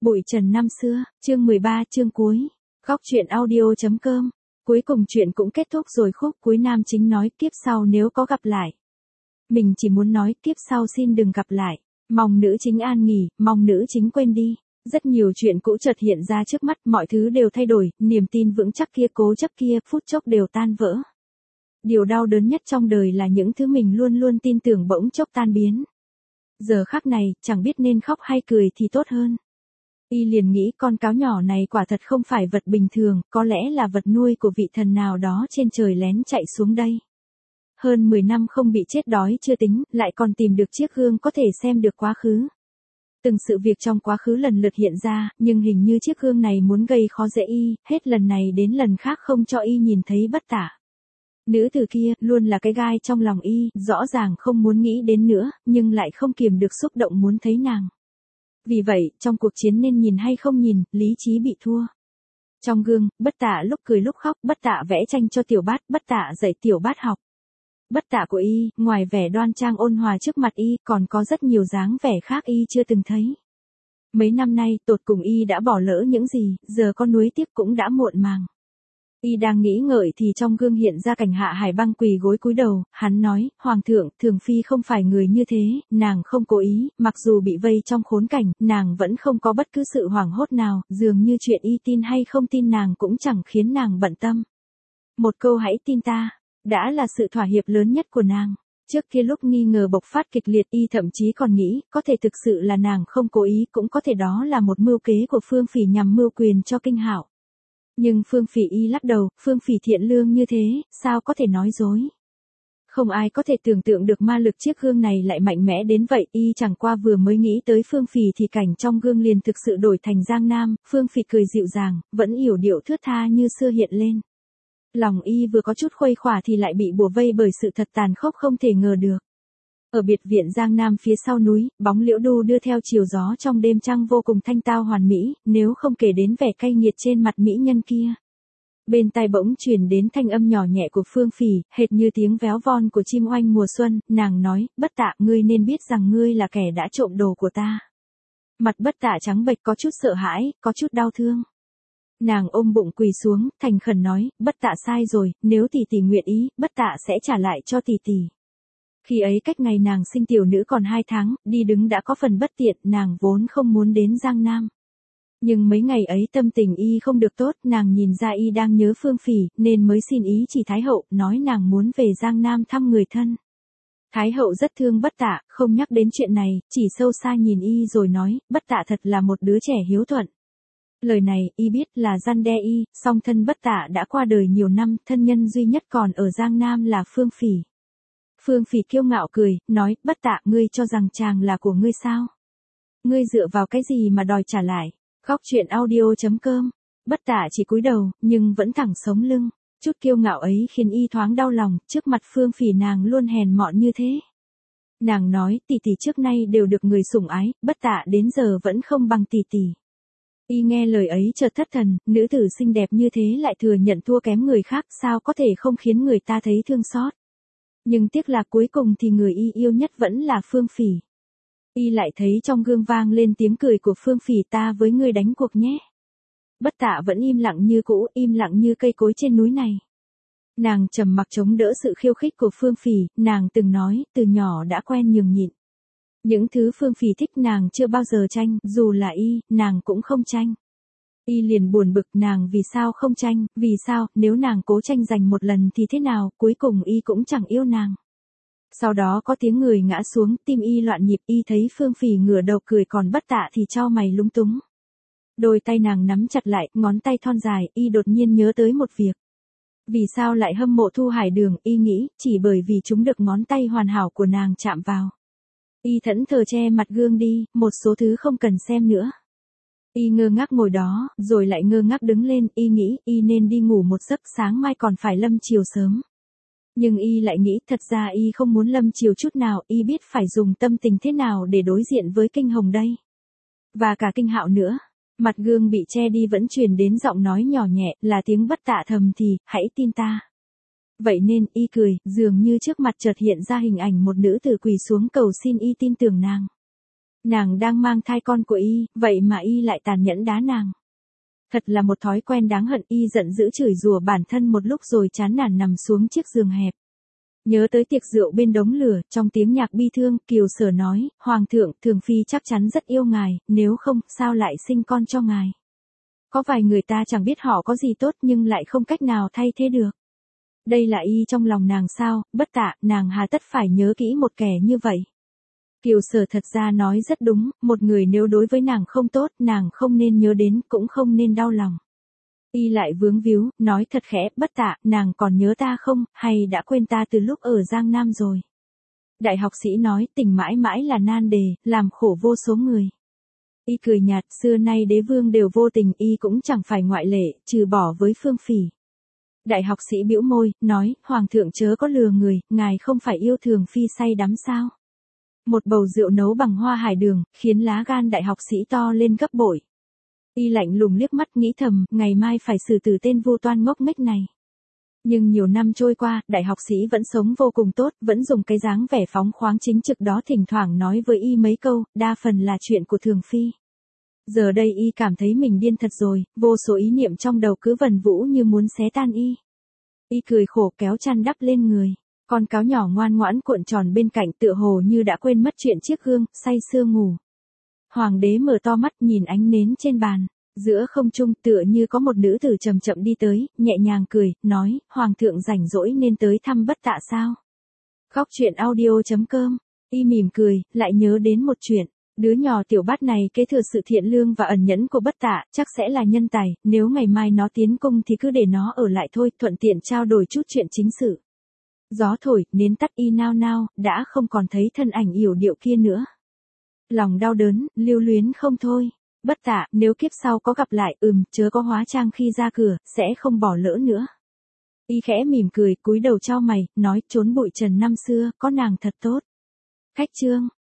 Bụi trần năm xưa, chương 13 chương cuối. Góc truyện audio.com. Cuối cùng chuyện cũng kết thúc rồi, khúc cuối nam chính nói kiếp sau nếu có gặp lại. Mình chỉ muốn nói kiếp sau xin đừng gặp lại. Mong nữ chính an nghỉ, mong nữ chính quên đi. Rất nhiều chuyện cũ chợt hiện ra trước mắt, mọi thứ đều thay đổi, niềm tin vững chắc kia, cố chấp kia, phút chốc đều tan vỡ. Điều đau đớn nhất trong đời là những thứ mình luôn luôn tin tưởng bỗng chốc tan biến. Giờ khắc này, chẳng biết nên khóc hay cười thì tốt hơn. Y liền nghĩ con cáo nhỏ này quả thật không phải vật bình thường, có lẽ là vật nuôi của vị thần nào đó trên trời lén chạy xuống đây. Hơn 10 năm không bị chết đói chưa tính, lại còn tìm được chiếc gương có thể xem được quá khứ. Từng sự việc trong quá khứ lần lượt hiện ra, nhưng hình như chiếc gương này muốn gây khó dễ Y, hết lần này đến lần khác không cho Y nhìn thấy Bất Tả. Nữ tử kia, luôn là cái gai trong lòng Y, rõ ràng không muốn nghĩ đến nữa, nhưng lại không kiềm được xúc động muốn thấy nàng. Vì vậy, trong cuộc chiến nên nhìn hay không nhìn, lý trí bị thua. Trong gương, Bất Tả lúc cười lúc khóc, Bất Tả vẽ tranh cho Tiểu Bát, Bất Tả dạy Tiểu Bát học. Bất Tả của Y, ngoài vẻ đoan trang ôn hòa trước mặt Y, còn có rất nhiều dáng vẻ khác Y chưa từng thấy. Mấy năm nay, tột cùng Y đã bỏ lỡ những gì, giờ có nuối tiếc cũng đã muộn màng. Y đang nghĩ ngợi thì trong gương hiện ra cảnh Hạ Hải Băng quỳ gối cúi đầu, hắn nói, Hoàng thượng, Thường Phi không phải người như thế, nàng không cố ý, mặc dù bị vây trong khốn cảnh, nàng vẫn không có bất cứ sự hoảng hốt nào, dường như chuyện Y tin hay không tin nàng cũng chẳng khiến nàng bận tâm. Một câu hãy tin ta, đã là sự thỏa hiệp lớn nhất của nàng. Trước kia lúc nghi ngờ bộc phát kịch liệt Y thậm chí còn nghĩ, có thể thực sự là nàng không cố ý, cũng có thể đó là một mưu kế của Phương Phỉ nhằm mưu quyền cho Kinh Hạo. Nhưng Phương Phỉ Y lắc đầu, Phương Phỉ thiện lương như thế, sao có thể nói dối. Không ai có thể tưởng tượng được ma lực chiếc gương này lại mạnh mẽ đến vậy, Y chẳng qua vừa mới nghĩ tới Phương Phỉ thì cảnh trong gương liền thực sự đổi thành Giang Nam, Phương Phỉ cười dịu dàng, vẫn yểu điệu thướt tha như xưa hiện lên. Lòng Y vừa có chút khuây khỏa thì lại bị bủa vây bởi sự thật tàn khốc không thể ngờ được. Ở biệt viện Giang Nam phía sau núi, bóng liễu đu đưa theo chiều gió trong đêm trăng vô cùng thanh tao hoàn mỹ, nếu không kể đến vẻ cay nghiệt trên mặt mỹ nhân kia. Bên tai bỗng truyền đến thanh âm nhỏ nhẹ của Phương Phỉ, hệt như tiếng véo von của chim oanh mùa xuân, nàng nói, Bất Tả, ngươi nên biết rằng ngươi là kẻ đã trộm đồ của ta. Mặt Bất Tả trắng bệch có chút sợ hãi, có chút đau thương. Nàng ôm bụng quỳ xuống, thành khẩn nói, Bất Tả sai rồi, nếu tỷ tỷ nguyện ý, Bất Tả sẽ trả lại cho tỷ tỷ. Khi ấy cách ngày nàng sinh tiểu nữ còn 2 tháng, đi đứng đã có phần bất tiện, nàng vốn không muốn đến Giang Nam. Nhưng mấy ngày ấy tâm tình Y không được tốt, nàng nhìn ra Y đang nhớ Phương Phỉ, nên mới xin ý chỉ Thái Hậu, nói nàng muốn về Giang Nam thăm người thân. Thái Hậu rất thương Bất Tả, không nhắc đến chuyện này, chỉ sâu xa nhìn Y rồi nói, Bất Tả thật là một đứa trẻ hiếu thuận. Lời này, Y biết là răn đe Y, song thân Bất Tả đã qua đời nhiều năm, thân nhân duy nhất còn ở Giang Nam là Phương Phỉ. Phương Phỉ kiêu ngạo cười, nói, Bất Tả, ngươi cho rằng chàng là của ngươi sao? Ngươi dựa vào cái gì mà đòi trả lại? Góc truyện audio.com. Bất Tả chỉ cúi đầu, nhưng vẫn thẳng sống lưng. Chút kiêu ngạo ấy khiến Y thoáng đau lòng, trước mặt Phương Phỉ nàng luôn hèn mọn như thế. Nàng nói, tỷ tỷ trước nay đều được người sủng ái, Bất Tả đến giờ vẫn không bằng tỷ tỷ. Y nghe lời ấy chợt thất thần, nữ tử xinh đẹp như thế lại thừa nhận thua kém người khác, sao có thể không khiến người ta thấy thương xót. Nhưng tiếc là cuối cùng thì người Y yêu nhất vẫn là Phương Phỉ. Y lại thấy trong gương vang lên tiếng cười của Phương Phỉ, ta với ngươi đánh cuộc nhé. Bất Tả vẫn im lặng như cũ, im lặng như cây cối trên núi này. Nàng trầm mặc chống đỡ sự khiêu khích của Phương Phỉ, nàng từng nói, từ nhỏ đã quen nhường nhịn. Những thứ Phương Phỉ thích nàng chưa bao giờ tranh, dù là Y, nàng cũng không tranh. Y liền buồn bực, nàng vì sao không tranh, vì sao, nếu nàng cố tranh giành một lần thì thế nào, cuối cùng Y cũng chẳng yêu nàng. Sau đó có tiếng người ngã xuống, tim Y loạn nhịp, Y thấy Phương Phỉ ngửa đầu cười còn Bất Tả thì chau mày lúng túng. Đôi tay nàng nắm chặt lại, ngón tay thon dài, Y đột nhiên nhớ tới một việc. Vì sao lại hâm mộ Thu Hải Đường, Y nghĩ, chỉ bởi vì chúng được ngón tay hoàn hảo của nàng chạm vào. Y thẫn thờ che mặt gương đi, một số thứ không cần xem nữa. Y ngơ ngác ngồi đó, rồi lại ngơ ngác đứng lên, Y nghĩ, Y nên đi ngủ một giấc, sáng mai còn phải lâm chiều sớm. Nhưng Y lại nghĩ, thật ra Y không muốn lâm chiều chút nào, Y biết phải dùng tâm tình thế nào để đối diện với Kinh Hồng đây. Và cả Kinh Hạo nữa. Mặt gương bị che đi vẫn truyền đến giọng nói nhỏ nhẹ, là tiếng Bất Tả thầm thì, hãy tin ta. Vậy nên, Y cười, dường như trước mặt chợt hiện ra hình ảnh một nữ tử quỳ xuống cầu xin Y tin tưởng nàng. Nàng đang mang thai con của y, vậy mà y lại tàn nhẫn đá nàng. Thật là một thói quen đáng hận. Y giận dữ chửi rủa bản thân một lúc rồi chán nản nằm xuống chiếc giường hẹp. Nhớ tới tiệc rượu bên đống lửa, trong tiếng nhạc bi thương, Kiều Sở nói, Hoàng thượng, Thường Phi chắc chắn rất yêu ngài, nếu không, sao lại sinh con cho ngài. Có vài người ta chẳng biết họ có gì tốt nhưng lại không cách nào thay thế được. Đây là y trong lòng nàng sao, Bất Tạ, nàng hà tất phải nhớ kỹ một kẻ như vậy. Kiều Sở thật ra nói rất đúng, một người nếu đối với nàng không tốt, nàng không nên nhớ đến, cũng không nên đau lòng. Y lại vướng víu, nói thật khẽ, Bất Tạ, nàng còn nhớ ta không, hay đã quên ta từ lúc ở Giang Nam rồi. Đại học sĩ nói, tình mãi mãi là nan đề, làm khổ vô số người. Y cười nhạt, xưa nay đế vương đều vô tình, y cũng chẳng phải ngoại lệ, trừ bỏ với Phương Phỉ. Đại học sĩ bĩu môi, nói, Hoàng thượng chớ có lừa người, ngài không phải yêu Thường Phi say đắm sao. Một bầu rượu nấu bằng hoa hải đường, khiến lá gan đại học sĩ to lên gấp bội. Y lạnh lùng liếc mắt nghĩ thầm, ngày mai phải xử tử tên vô toan ngốc nghếch này. Nhưng nhiều năm trôi qua, đại học sĩ vẫn sống vô cùng tốt, vẫn dùng cái dáng vẻ phóng khoáng chính trực đó thỉnh thoảng nói với y mấy câu, đa phần là chuyện của Thường Phi. Giờ đây y cảm thấy mình điên thật rồi, vô số ý niệm trong đầu cứ vần vũ như muốn xé tan y. Y cười khổ kéo chăn đắp lên người. Con cáo nhỏ ngoan ngoãn cuộn tròn bên cạnh tựa hồ như đã quên mất chuyện chiếc gương, say sưa ngủ. Hoàng đế mở to mắt nhìn ánh nến trên bàn. Giữa không trung tựa như có một nữ tử chậm chậm đi tới, nhẹ nhàng cười, nói, Hoàng thượng rảnh rỗi nên tới thăm Bất Tạ sao. Khóc chuyện audio.com. Y mỉm cười, lại nhớ đến một chuyện. Đứa nhỏ tiểu bát này kế thừa sự thiện lương và ẩn nhẫn của Bất Tạ, chắc sẽ là nhân tài, nếu ngày mai nó tiến cung thì cứ để nó ở lại thôi, thuận tiện trao đổi chút chuyện chính sự. Gió thổi, nến tắt y nao nao, đã không còn thấy thân ảnh yểu điệu kia nữa. Lòng đau đớn, lưu luyến không thôi. Bất Tạ, nếu kiếp sau có gặp lại, chớ có hóa trang khi ra cửa, sẽ không bỏ lỡ nữa. Y khẽ mỉm cười, cúi đầu chau mày, nói, trốn bụi trần năm xưa, có nàng thật tốt. Khách chương.